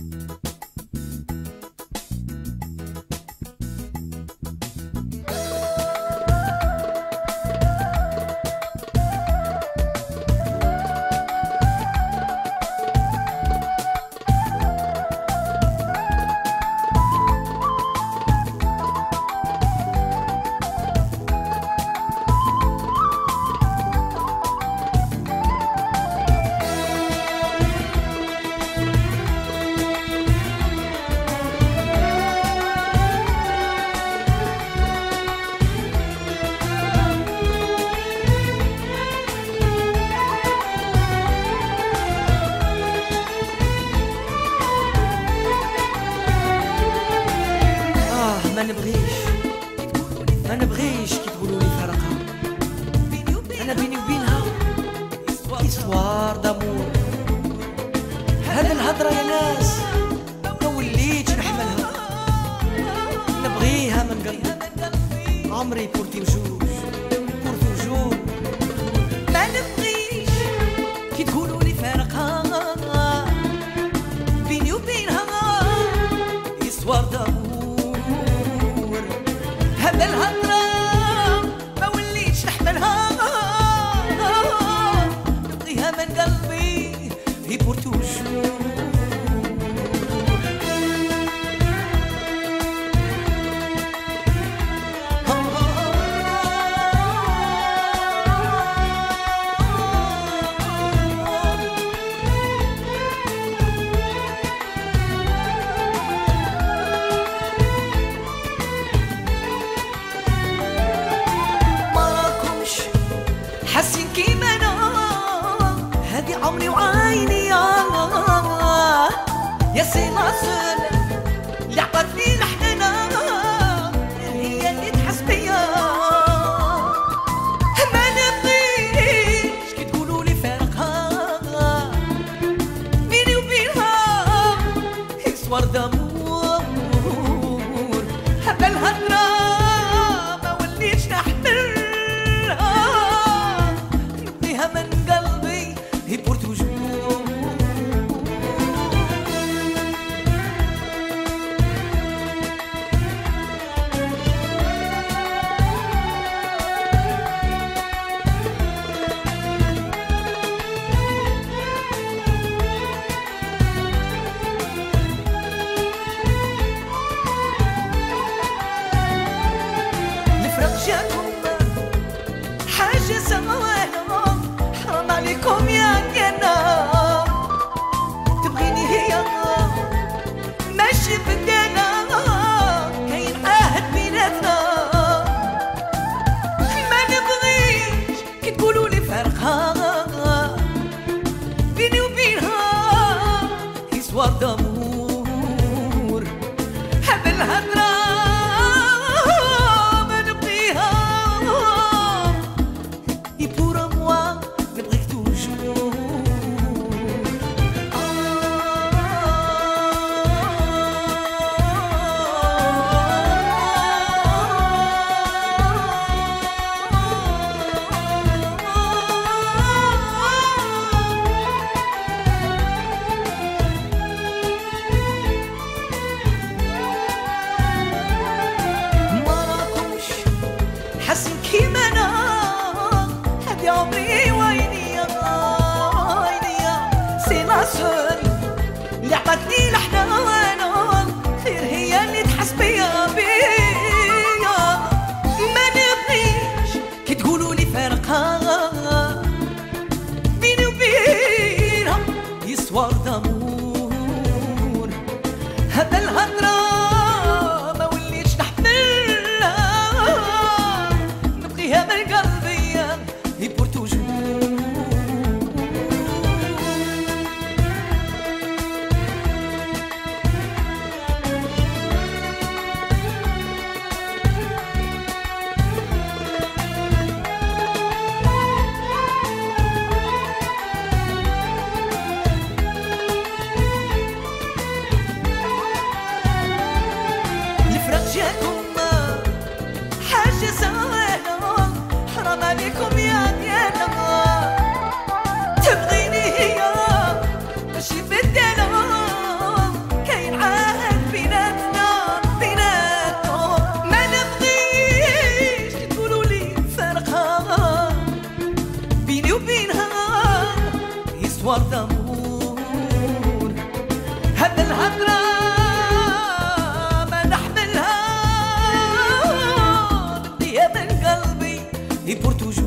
ما نبغيش كي تقولوا لي فرقها. انا بيني وبينها إسوار دامور. هذا الهضره يا ناس ما وليتش نحملها. نبغيها من قلبي عمري بورتي وجوج ما نبغيش كي تقولوا لي فرقها. بيني وبينها إسوار دامور. هذا الهضره ما وليتش نحملها. نبغيها من قلبي هي بورتوجور. حاسين كيما انا هادي عمري وعيني يا سي ناصر اللي عطاتني الحنانة هي اللي تحس بيا. ما نبغيش كي تقولوا لي فارقها. بيني وبينها إسوار دامور. هذا الهضرة ما وليتش نحمل. من قلبي هي بورتوجور. الفراق جاكم حاجة سماوية عليكم يا جنة. تبغيني هي ماشي بدينا كاين عهد بيناتنا. ما نبغيش كي تقولوا لي فرقها. بيني وبينها إسوار دامور. هذا الهضرة ما نبغيها. حاسين كيما انا هادي عمري وعيني سي ناصر اللي عطاتني الحنانة خير هي اللي تحس بيا. ما نبغيش كي تقولوا لي فارقها. بيني وبينها إسوار دامور. هذا الهضرة ما وليتش نحملها. نبغيها من قلبي هي بورتوجور. et pour toujours.